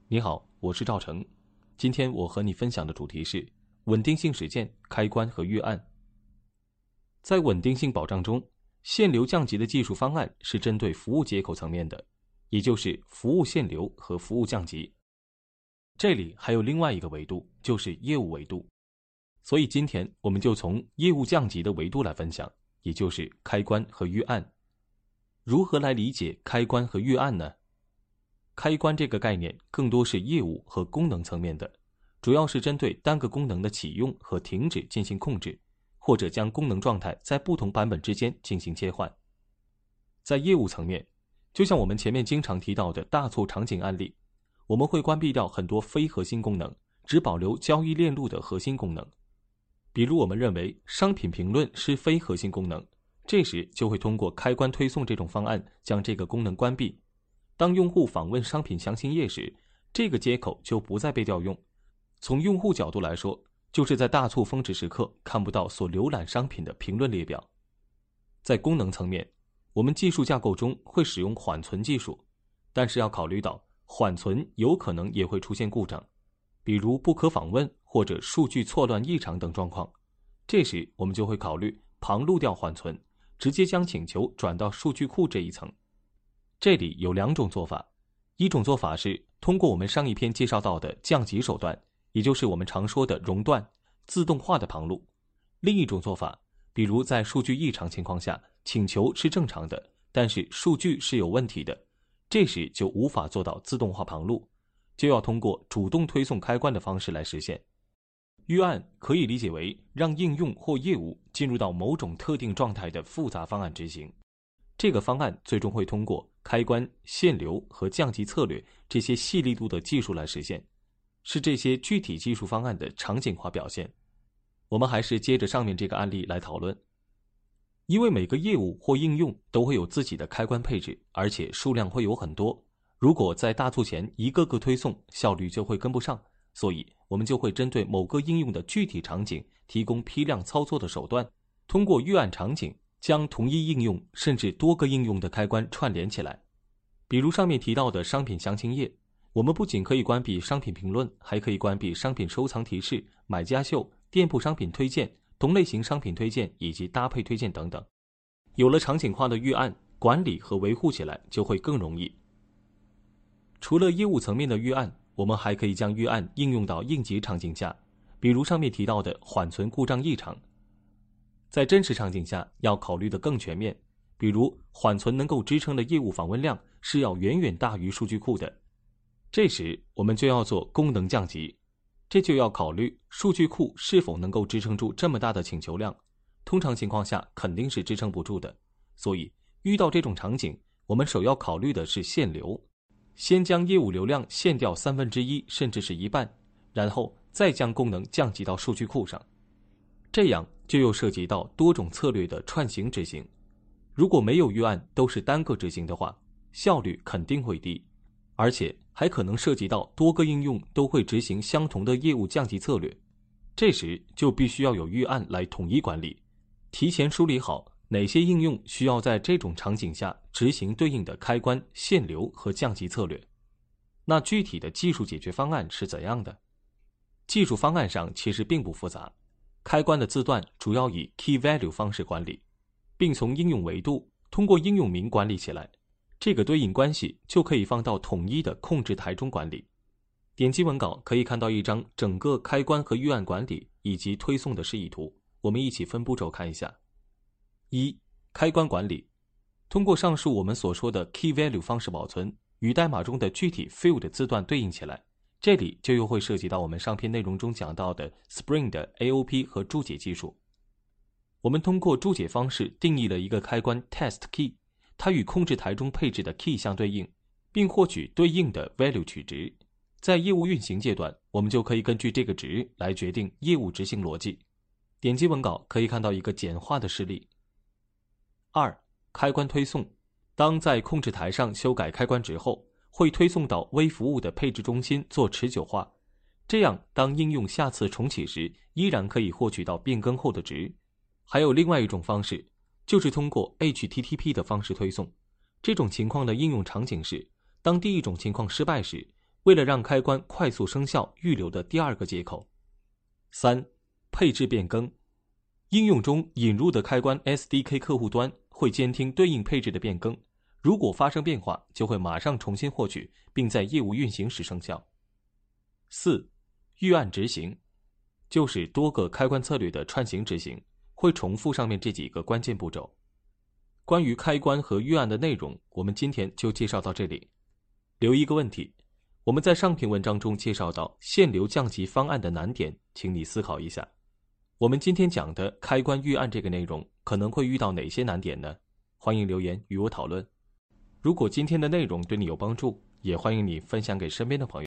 你好，我是赵成。今天我和你分享的主题是稳定性实践、开关和预案。在稳定性保障中，限流降级的技术方案是针对服务接口层面的，也就是服务限流和服务降级。这里还有另外一个维度，就是业务维度。所以今天我们就从业务降级的维度来分享，也就是开关和预案。如何来理解开关和预案呢？开关这个概念更多是业务和功能层面的，主要是针对单个功能的启用和停止进行控制，或者将功能状态在不同版本之间进行切换。在业务层面，就像我们前面经常提到的大促场景案例，我们会关闭掉很多非核心功能，只保留交易链路的核心功能。比如我们认为商品评论是非核心功能，这时就会通过开关推送这种方案将这个功能关闭。当用户访问商品详情页时，这个接口就不再被调用。从用户角度来说，就是在大促峰值时刻看不到所浏览商品的评论列表。在功能层面，我们技术架构中会使用缓存技术，但是要考虑到缓存有可能也会出现故障，比如不可访问或者数据错乱异常等状况。这时我们就会考虑旁路掉缓存，直接将请求转到数据库这一层。这里有两种做法，一种做法是通过我们上一篇介绍到的降级手段，也就是我们常说的熔断，自动化的旁路。另一种做法，比如在数据异常情况下，请求是正常的，但是数据是有问题的，这时就无法做到自动化旁路，就要通过主动推送开关的方式来实现。预案可以理解为让应用或业务进入到某种特定状态的复杂方案执行。这个方案最终会通过开关、限流和降级策略这些细粒度的技术来实现，是这些具体技术方案的场景化表现。我们还是接着上面这个案例来讨论。因为每个业务或应用都会有自己的开关配置，而且数量会有很多，如果在大促前一个个推送，效率就会跟不上，所以我们就会针对某个应用的具体场景提供批量操作的手段，通过预案场景将同一应用甚至多个应用的开关串联起来。比如上面提到的商品详情页，我们不仅可以关闭商品评论，还可以关闭商品收藏提示、买家秀、店铺商品推荐、同类型商品推荐以及搭配推荐等等。有了场景化的预案，管理和维护起来就会更容易。除了业务层面的预案，我们还可以将预案应用到应急场景下，比如上面提到的缓存故障异常。在真实场景下要考虑的更全面，比如缓存能够支撑的业务访问量是要远远大于数据库的，这时我们就要做功能降级，这就要考虑数据库是否能够支撑住这么大的请求量，通常情况下肯定是支撑不住的，所以遇到这种场景，我们首要考虑的是限流，先将业务流量限掉1/3甚至是一半，然后再将功能降级到数据库上。这样就又涉及到多种策略的串行执行，如果没有预案都是单个执行的话，效率肯定会低，而且还可能涉及到多个应用都会执行相同的业务降级策略，这时就必须要有预案来统一管理，提前梳理好哪些应用需要在这种场景下执行对应的开关、限流和降级策略。那具体的技术解决方案是怎样的？技术方案上其实并不复杂，开关的字段主要以 key value 方式管理，并从应用维度通过应用名管理起来，这个对应关系就可以放到统一的控制台中管理。点击文稿可以看到一张整个开关和预案管理以及推送的示意图，我们一起分步骤看一下。1. 开关管理，通过上述我们所说的 key value 方式保存，与代码中的具体 field 字段对应起来，这里就又会涉及到我们上篇内容中讲到的 Spring 的 AOP 和注解技术。我们通过注解方式定义了一个开关 test key， 它与控制台中配置的 key 相对应，并获取对应的 value 取值。在业务运行阶段，我们就可以根据这个值来决定业务执行逻辑。点击文稿可以看到一个简化的示例。2. 开关推送，当在控制台上修改开关值后，会推送到微服务的配置中心做持久化，这样当应用下次重启时，依然可以获取到变更后的值。还有另外一种方式，就是通过 HTTP 的方式推送。这种情况的应用场景是，当第一种情况失败时， 为了让开关快速生效预留的第二个接口。3. 配置变更。应用中引入的开关 SDK 客户端会监听对应配置的变更，如果发生变化，就会马上重新获取，并在业务运行时生效。4. 预按执行，就是多个开关策略的串行执行，会重复上面这几个关键步骤。关于开关和预按的内容，我们今天就介绍到这里。留一个问题，我们在上篇文章中介绍到限流降级方案的难点，请你思考一下。我们今天讲的开关预按这个内容可能会遇到哪些难点呢？欢迎留言与我讨论。如果今天的内容对你有帮助，也欢迎你分享给身边的朋友。